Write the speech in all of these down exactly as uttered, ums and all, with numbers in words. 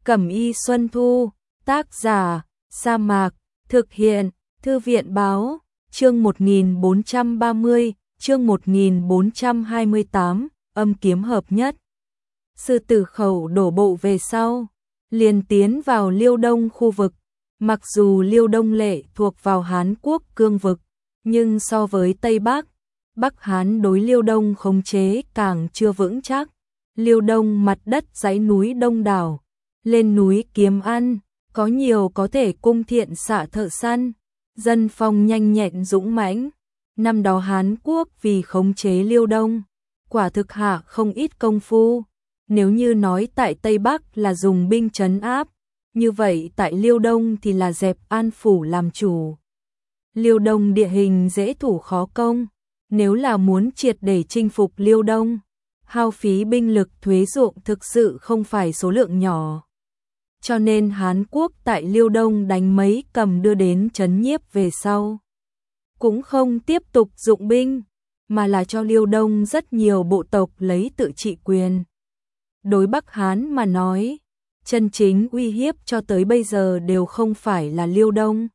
Cẩm y Xuân Thu, tác giả, Sa Mạc, thực hiện, Thư viện báo, chương một nghìn bốn trăm ba mươi, chương một nghìn bốn trăm hai mươi tám, âm kiếm hợp nhất. Sư Tử Khẩu đổ bộ về sau, liền tiến vào Liêu Đông khu vực. Mặc dù Liêu Đông lệ thuộc vào Hán Quốc cương vực, nhưng so với Tây Bắc, Bắc Hán đối Liêu Đông khống chế càng chưa vững chắc. Liêu Đông mặt đất dãy núi đông đảo, lên núi kiếm ăn, có nhiều có thể cung thiện xạ thợ săn, dân phong nhanh nhẹn dũng mãnh. Năm đó Hán Quốc vì khống chế Liêu Đông, quả thực hạ không ít công phu. Nếu như nói tại Tây Bắc là dùng binh trấn áp, như vậy tại Liêu Đông thì là dẹp An Phủ làm chủ. Liêu Đông địa hình dễ thủ khó công, nếu là muốn triệt để chinh phục Liêu Đông, hao phí binh lực thuế ruộng thực sự không phải số lượng nhỏ. Cho nên Hán Quốc tại Liêu Đông đánh mấy cầm đưa đến trấn nhiếp về sau, cũng không tiếp tục dụng binh, mà là cho Liêu Đông rất nhiều bộ tộc lấy tự trị quyền. Đối Bắc Hán mà nói, chân chính uy hiếp cho tới bây giờ đều không phải là Liêu Đông,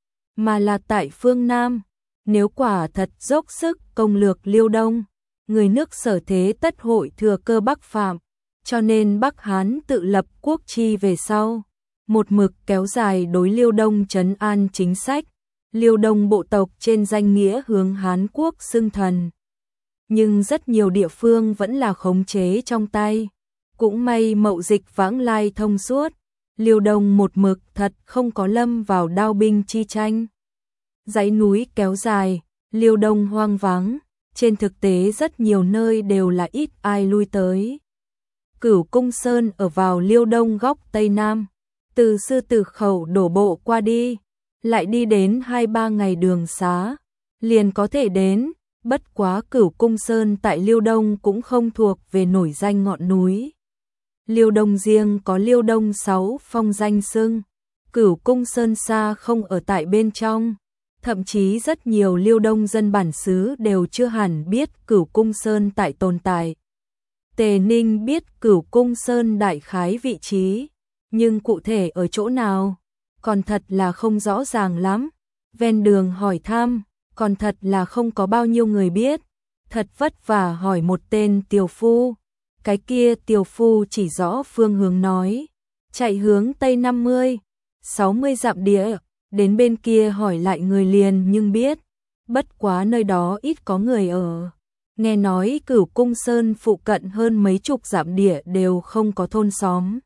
mà là tại phương Nam. Nếu quả thật dốc sức công lược Liêu Đông, người nước Sở thế tất hội thừa cơ Bắc phạm, cho nên Bắc Hán tự lập quốc chi về sau, một mực kéo dài đối Liêu Đông trấn an chính sách. Liêu Đông bộ tộc trên danh nghĩa hướng Hán Quốc xưng thần, nhưng rất nhiều địa phương vẫn là khống chế trong tay. Cũng may mậu dịch vãng lai thông suốt, Liêu Đông một mực thật không có lâm vào đao binh chi tranh. Dãy núi kéo dài, Liêu Đông hoang vắng, trên thực tế rất nhiều nơi đều là ít ai lui tới. Cửu Cung Sơn ở vào Liêu Đông góc Tây Nam, từ Sư Tử Khẩu đổ bộ qua đi, lại đi đến hai ba ngày đường xá, liền có thể đến. Bất quá Cửu Cung Sơn tại Liêu Đông cũng không thuộc về nổi danh ngọn núi. Liêu Đông riêng có Liêu Đông sáu phong danh xưng, Cửu Cung Sơn xa không ở tại bên trong. Thậm chí rất nhiều Liêu Đông dân bản xứ đều chưa hẳn biết Cửu Cung Sơn tại tồn tại. Tề Ninh biết Cửu Cung Sơn đại khái vị trí, nhưng cụ thể ở chỗ nào, còn thật là không rõ ràng lắm. Ven đường hỏi thăm, còn thật là không có bao nhiêu người biết. Thật vất vả hỏi một tên tiều phu, cái kia tiều phu chỉ rõ phương hướng nói, chạy hướng Tây năm mươi, sáu mươi dặm địa. Đến bên kia hỏi lại người liền nhưng biết, bất quá nơi đó ít có người ở. Nghe nói Cửu Cung Sơn phụ cận hơn mấy chục dặm địa đều không có thôn xóm.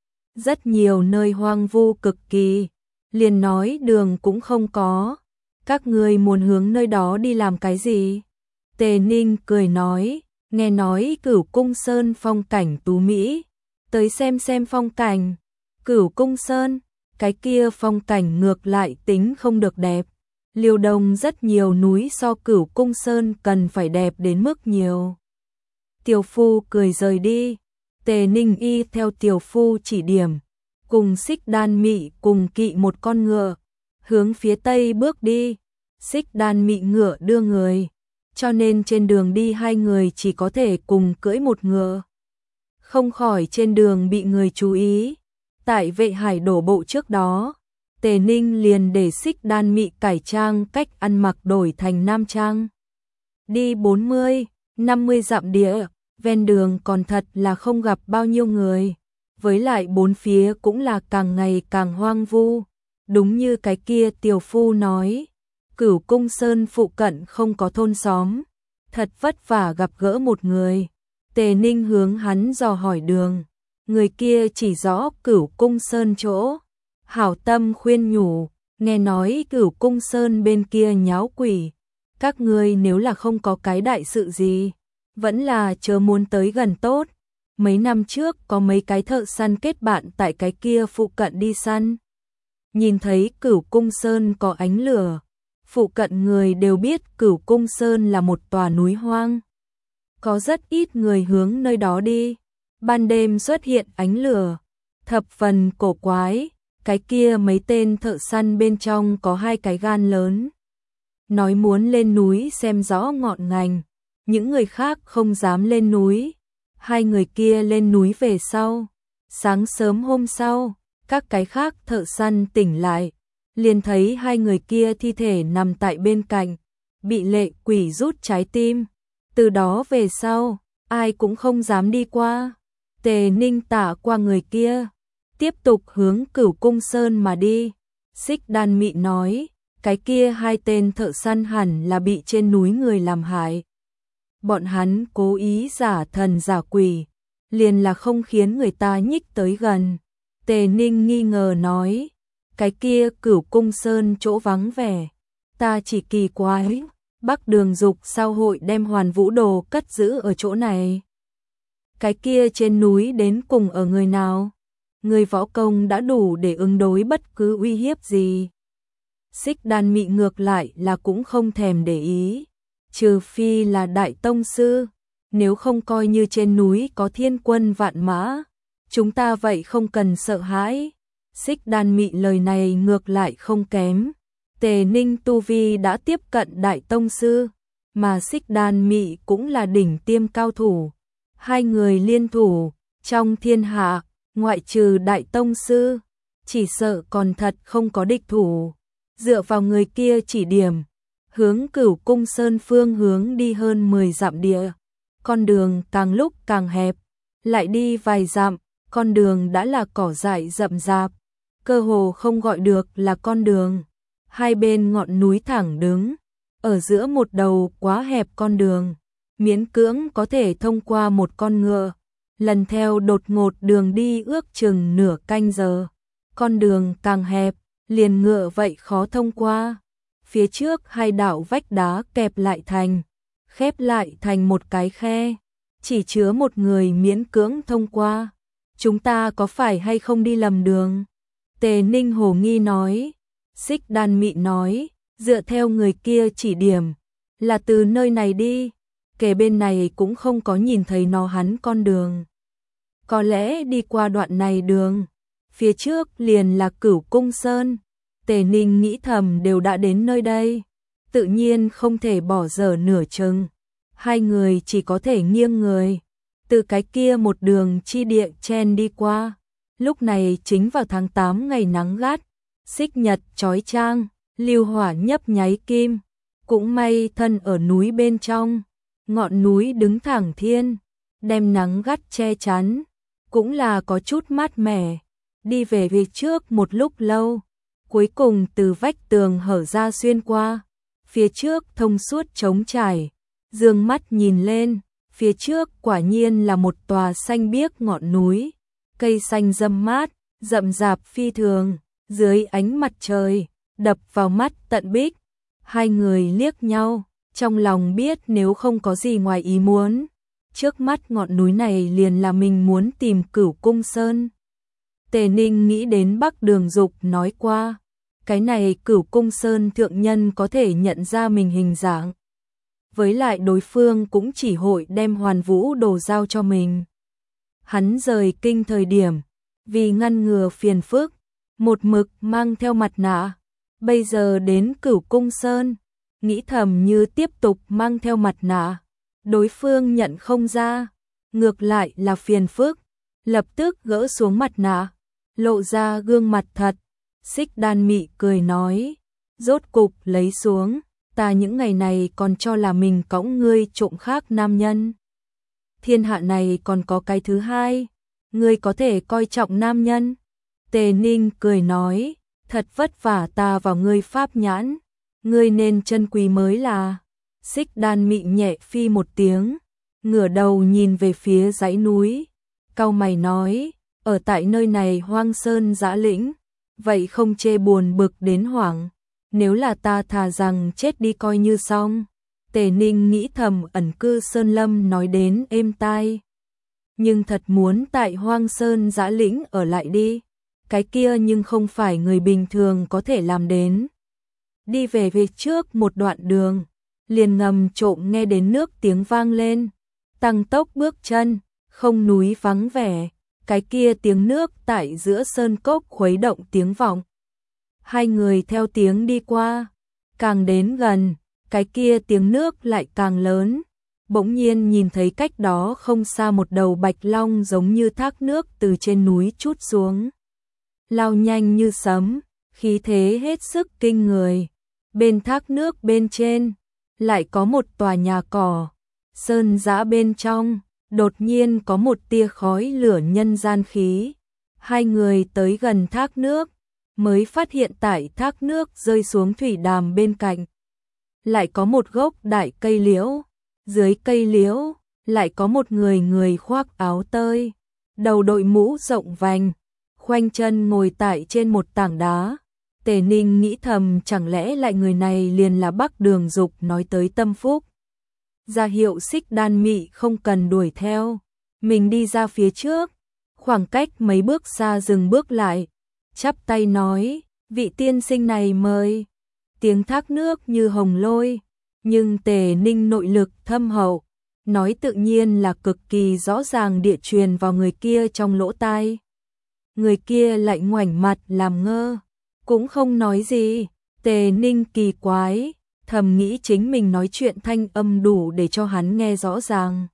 Rất nhiều nơi hoang vu cực kỳ, liền nói đường cũng không có. Các người muốn hướng nơi đó đi làm cái gì? Tề Ninh cười nói, nghe nói Cửu Cung Sơn phong cảnh tú mỹ, tới xem xem phong cảnh. Cửu Cung Sơn, cái kia phong cảnh ngược lại tính không được đẹp. Liêu Đông rất nhiều núi so Cửu Cung Sơn cần phải đẹp đến mức nhiều. Tiều phu cười rời đi, Tề Ninh y theo tiều phu chỉ điểm, cùng Xích Đan Mị cùng kỵ một con ngựa, hướng phía tây bước đi. Xích Đan Mị ngựa đưa người, cho nên trên đường đi hai người chỉ có thể cùng cưỡi một ngựa. Không khỏi trên đường bị người chú ý. Tại Vệ Hải đổ bộ trước đó, Tề Ninh liền để Xích Đan Mị cải trang cách ăn mặc đổi thành nam trang. Đi bốn mươi, năm mươi dặm địa, ven đường còn thật là không gặp bao nhiêu người. Với lại bốn phía cũng là càng ngày càng hoang vu. Đúng như cái kia tiều phu nói, Cửu Cung Sơn phụ cận không có thôn xóm. Thật vất vả gặp gỡ một người. Tề Ninh hướng hắn dò hỏi đường. Người kia chỉ rõ Cửu Cung Sơn chỗ, hảo tâm khuyên nhủ, nghe nói Cửu Cung Sơn bên kia nháo quỷ, các ngươi nếu là không có cái đại sự gì, vẫn là chớ muốn tới gần tốt. Mấy năm trước có mấy cái thợ săn kết bạn tại cái kia phụ cận đi săn, nhìn thấy Cửu Cung Sơn có ánh lửa, phụ cận người đều biết Cửu Cung Sơn là một tòa núi hoang, có rất ít người hướng nơi đó đi. Ban đêm xuất hiện ánh lửa, thập phần cổ quái, cái kia mấy tên thợ săn bên trong có hai cái gan lớn. Nói muốn lên núi xem rõ ngọn ngành, những người khác không dám lên núi. Hai người kia lên núi về sau, Sáng sớm hôm sau, các cái khác thợ săn tỉnh lại, liền thấy hai người kia thi thể nằm tại bên cạnh, bị lệ quỷ rút trái tim. Từ đó về sau, ai cũng không dám đi qua. Tề Ninh tả qua người kia, tiếp tục hướng Cửu Cung Sơn mà đi. Xích Đan Mị nói, cái kia hai tên thợ săn hẳn là bị trên núi người làm hại. Bọn hắn cố ý giả thần giả quỷ, liền là không khiến người ta nhích tới gần. Tề Ninh nghi ngờ nói, cái kia Cửu Cung Sơn chỗ vắng vẻ, ta chỉ kỳ quái, Bắc Đường Dục sao hội đem Hoàn Vũ Đồ cất giữ ở chỗ này. Cái kia trên núi đến cùng ở người nào? Người võ công đã đủ để ứng đối bất cứ uy hiếp gì. Xích Đan Mị ngược lại là cũng không thèm để ý, trừ phi là đại tông sư, nếu không coi như trên núi có thiên quân vạn mã, chúng ta vậy không cần sợ hãi. Xích Đan Mị lời này ngược lại không kém. Tề Ninh tu vi đã tiếp cận đại tông sư, mà Xích Đan Mị cũng là đỉnh tiêm cao thủ. Hai người liên thủ, trong thiên hạ, ngoại trừ đại tông sư, chỉ sợ còn thật không có địch thủ. Dựa vào người kia chỉ điểm, hướng Cửu Cung Sơn phương hướng đi hơn mười dặm địa. Con đường càng lúc càng hẹp, lại đi vài dặm, con đường đã là cỏ dại rậm rạp, cơ hồ không gọi được là con đường. Hai bên ngọn núi thẳng đứng, ở giữa một đầu quá hẹp con đường, miễn cưỡng có thể thông qua một con ngựa. Lần theo đột ngột đường đi ước chừng nửa canh giờ, con đường càng hẹp, liền ngựa vậy khó thông qua. Phía trước hai đạo vách đá kẹp lại thành, khép lại thành một cái khe, chỉ chứa một người miễn cưỡng thông qua. Chúng ta có phải hay không đi lầm đường? Tề Ninh hồ nghi nói. Xích Đan Mị nói, dựa theo người kia chỉ điểm, là từ nơi này đi, kể bên này cũng không có nhìn thấy nó hắn con đường. Có lẽ đi qua đoạn này đường, phía trước liền là Cửu Cung Sơn. Tề Ninh nghĩ thầm đều đã đến nơi đây, tự nhiên không thể bỏ dở nửa chừng. Hai người chỉ có thể nghiêng người, từ cái kia một đường chi địa chen đi qua. Lúc này chính vào tháng tám ngày nắng gắt, xích nhật chói chang, lưu hỏa nhấp nháy kim. Cũng may thân ở núi bên trong, ngọn núi đứng thẳng thiên, đem nắng gắt che chắn, cũng là có chút mát mẻ. Đi về phía trước một lúc lâu, cuối cùng từ vách tường hở ra xuyên qua, phía trước thông suốt trống trải. Dương mắt nhìn lên, phía trước quả nhiên là một tòa xanh biếc ngọn núi, cây xanh rậm mát, rậm rạp phi thường, dưới ánh mặt trời, đập vào mắt tận bích. Hai người liếc nhau, trong lòng biết nếu không có gì ngoài ý muốn, trước mắt ngọn núi này liền là mình muốn tìm Cửu Cung Sơn. Tề Ninh nghĩ đến Bắc Đường Dục nói qua, cái này Cửu Cung Sơn thượng nhân có thể nhận ra mình hình dạng. Với lại đối phương cũng chỉ hội đem Hoàn Vũ Đồ giao cho mình. Hắn rời kinh thời điểm, vì ngăn ngừa phiền phức, một mực mang theo mặt nạ. Bây giờ đến Cửu Cung Sơn, nghĩ thầm như tiếp tục mang theo mặt nạ, đối phương nhận không ra, ngược lại là phiền phức. Lập tức gỡ xuống mặt nạ, lộ ra gương mặt thật. Xích Đan Mị cười nói, rốt cục lấy xuống, ta những ngày này còn cho là mình cõng ngươi trộm khác nam nhân. Thiên hạ này còn có cái thứ hai, ngươi có thể coi trọng nam nhân. Tề Ninh cười nói, thật vất vả ta vào ngươi pháp nhãn, ngươi nên trân quý mới là. Xích Đan Mị nhẹ phi một tiếng, ngửa đầu nhìn về phía dãy núi, cau mày nói, ở tại nơi này hoang sơn dã lĩnh, vậy không chê buồn bực đến hoảng, nếu là ta thà rằng chết đi coi như xong. Tề Ninh nghĩ thầm ẩn cư sơn lâm nói đến êm tai, nhưng thật muốn tại hoang sơn dã lĩnh ở lại đi, cái kia nhưng không phải người bình thường có thể làm đến. Đi về về trước một đoạn đường, liền ngầm trộm nghe đến nước tiếng vang lên, tăng tốc bước chân, không núi vắng vẻ, cái kia tiếng nước tại giữa sơn cốc khuấy động tiếng vọng. Hai người theo tiếng đi qua, càng đến gần, cái kia tiếng nước lại càng lớn, bỗng nhiên nhìn thấy cách đó không xa một đầu bạch long giống như thác nước từ trên núi trút xuống. Lao nhanh như sấm, khí thế hết sức kinh người. Bên thác nước bên trên, lại có một tòa nhà cỏ, sơn dã bên trong, đột nhiên có một tia khói lửa nhân gian khí. Hai người tới gần thác nước, mới phát hiện tại thác nước rơi xuống thủy đàm bên cạnh. Lại có một gốc đại cây liễu, dưới cây liễu, lại có một người người khoác áo tơi, đầu đội mũ rộng vành, khoanh chân ngồi tại trên một tảng đá. Tề Ninh nghĩ thầm chẳng lẽ lại người này liền là Bắc Đường Dục nói tới Tâm Phúc. Ra hiệu Xích Đan Mị không cần đuổi theo, mình đi ra phía trước, khoảng cách mấy bước xa dừng bước lại, chắp tay nói, vị tiên sinh này mời. Tiếng thác nước như hồng lôi, nhưng Tề Ninh nội lực thâm hậu, nói tự nhiên là cực kỳ rõ ràng địa truyền vào người kia trong lỗ tai. Người kia lại ngoảnh mặt làm ngơ, cũng không nói gì. Tề Ninh kỳ quái, thầm nghĩ chính mình nói chuyện thanh âm đủ để cho hắn nghe rõ ràng.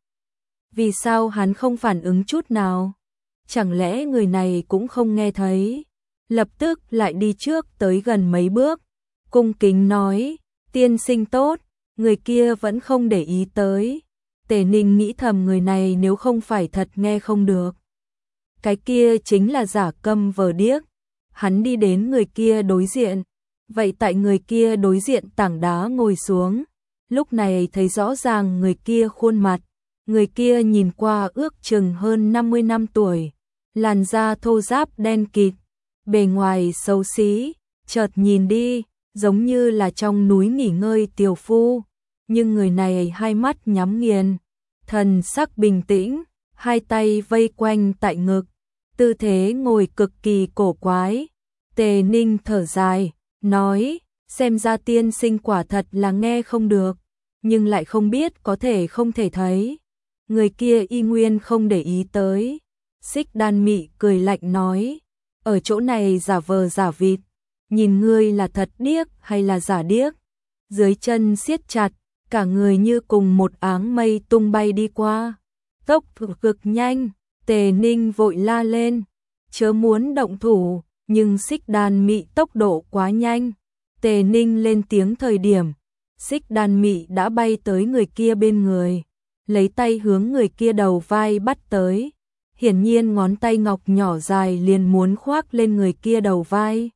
Vì sao hắn không phản ứng chút nào? Chẳng lẽ người này cũng không nghe thấy? Lập tức lại đi trước tới gần mấy bước, cung kính nói, tiên sinh tốt. Người kia vẫn không để ý tới. Tề Ninh nghĩ thầm người này nếu không phải thật nghe không được, cái kia chính là giả câm vờ điếc. Hắn đi đến người kia đối diện, vậy tại người kia đối diện tảng đá ngồi xuống. Lúc này thấy rõ ràng người kia khuôn mặt, người kia nhìn qua ước chừng hơn năm mươi năm tuổi, làn da thô ráp đen kịt, bề ngoài xấu xí, chợt nhìn đi, giống như là trong núi nghỉ ngơi tiểu phu, nhưng người này hai mắt nhắm nghiền, thần sắc bình tĩnh, hai tay vây quanh tại ngực, tư thế ngồi cực kỳ cổ quái. Tề Ninh thở dài, nói, xem ra tiên sinh quả thật là nghe không được, nhưng lại không biết có thể không thể thấy. Người kia y nguyên không để ý tới. Xích Đan Mị cười lạnh nói, ở chỗ này giả vờ giả vịt, nhìn ngươi là thật điếc hay là giả điếc. Dưới chân siết chặt, cả người như cùng một áng mây tung bay đi qua, tốc độ cực nhanh. Tề Ninh vội la lên, chớ muốn động thủ, nhưng Xích Đan Mị tốc độ quá nhanh. Tề Ninh lên tiếng thời điểm, Xích Đan Mị đã bay tới người kia bên người, lấy tay hướng người kia đầu vai bắt tới. Hiển nhiên ngón tay ngọc nhỏ dài liền muốn khoác lên người kia đầu vai.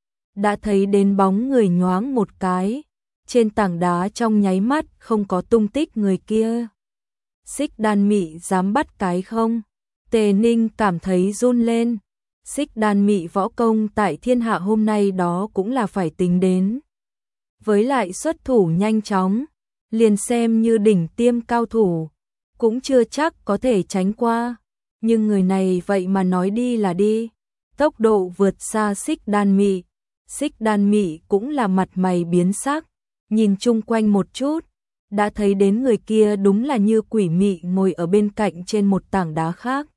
Đã thấy đến bóng người nhoáng một cái, trên tảng đá trong nháy mắt không có tung tích người kia. Xích Đan Mị dám bắt cái không? Tề Ninh cảm thấy run lên. Xích Đan Mị võ công tại thiên hạ hôm nay đó cũng là phải tính đến. Với lại xuất thủ nhanh chóng, liền xem như đỉnh tiêm cao thủ, cũng chưa chắc có thể tránh qua. Nhưng người này vậy mà nói đi là đi, tốc độ vượt xa Xích Đan Mị. Xích Đan Mị cũng là mặt mày biến sắc, nhìn chung quanh một chút, đã thấy đến người kia đúng là như quỷ mị ngồi ở bên cạnh trên một tảng đá khác.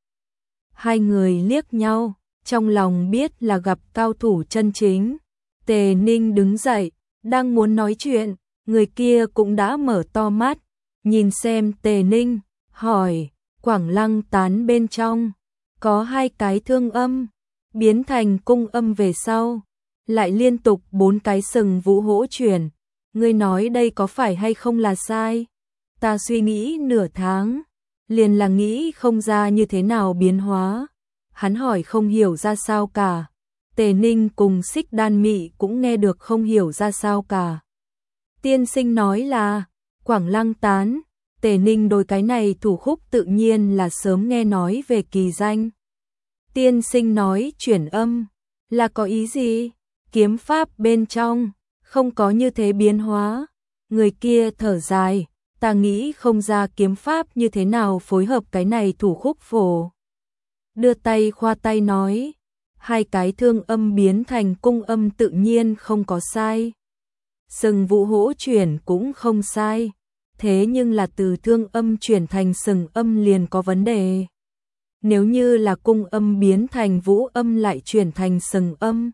Hai người liếc nhau, trong lòng biết là gặp cao thủ chân chính. Tề Ninh đứng dậy, đang muốn nói chuyện, người kia cũng đã mở to mắt, nhìn xem Tề Ninh, hỏi, Quảng Lăng tán bên trong, có hai cái thương âm, biến thành cung âm về sau, lại liên tục bốn cái sừng vũ hỗ chuyển, ngươi nói đây có phải hay không là sai? Ta suy nghĩ nửa tháng, liền là nghĩ không ra như thế nào biến hóa. Hắn hỏi không hiểu ra sao cả. Tề Ninh cùng Xích Đan Mị cũng nghe được không hiểu ra sao cả. Tiên sinh nói là Quảng Lăng tán. Tề Ninh đối cái này thủ khúc tự nhiên là sớm nghe nói về kỳ danh. Tiên sinh nói chuyển âm là có ý gì? Kiếm pháp bên trong không có như thế biến hóa. Người kia thở dài, ta nghĩ không ra kiếm pháp như thế nào phối hợp cái này thủ khúc phổ. Đưa tay khoa tay nói, hai cái thương âm biến thành cung âm tự nhiên không có sai. Sừng vũ hỗ chuyển cũng không sai. Thế nhưng là từ thương âm chuyển thành sừng âm liền có vấn đề. Nếu như là cung âm biến thành vũ âm lại chuyển thành sừng âm,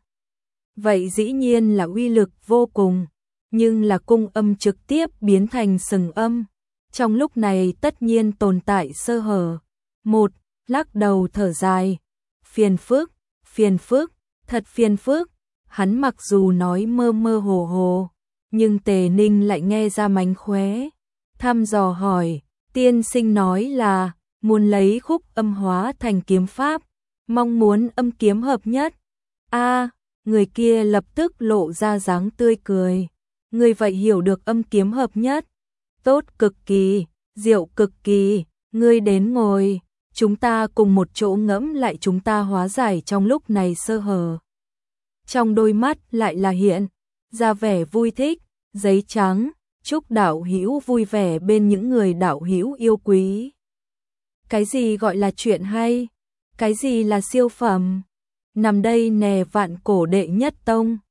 vậy dĩ nhiên là uy lực vô cùng. Nhưng là cung âm trực tiếp biến thành sừng âm, trong lúc này tất nhiên tồn tại sơ hở. Một, lắc đầu thở dài, phiền phức, phiền phức, thật phiền phức. Hắn mặc dù nói mơ mơ hồ hồ, nhưng Tề Ninh lại nghe ra mánh khóe, thăm dò hỏi, tiên sinh nói là muốn lấy khúc âm hóa thành kiếm pháp, mong muốn âm kiếm hợp nhất. A, người kia lập tức lộ ra dáng tươi cười. Người vậy hiểu được âm kiếm hợp nhất? Tốt cực kỳ, diệu cực kỳ, ngươi đến ngồi, chúng ta cùng một chỗ ngẫm lại chúng ta hóa giải trong lúc này sơ hở. Trong đôi mắt lại là hiện ra vẻ vui thích, giấy trắng, chúc đạo hữu vui vẻ bên những người đạo hữu yêu quý. Cái gì gọi là chuyện hay? Cái gì là siêu phẩm? Nằm đây nè vạn cổ đệ nhất tông,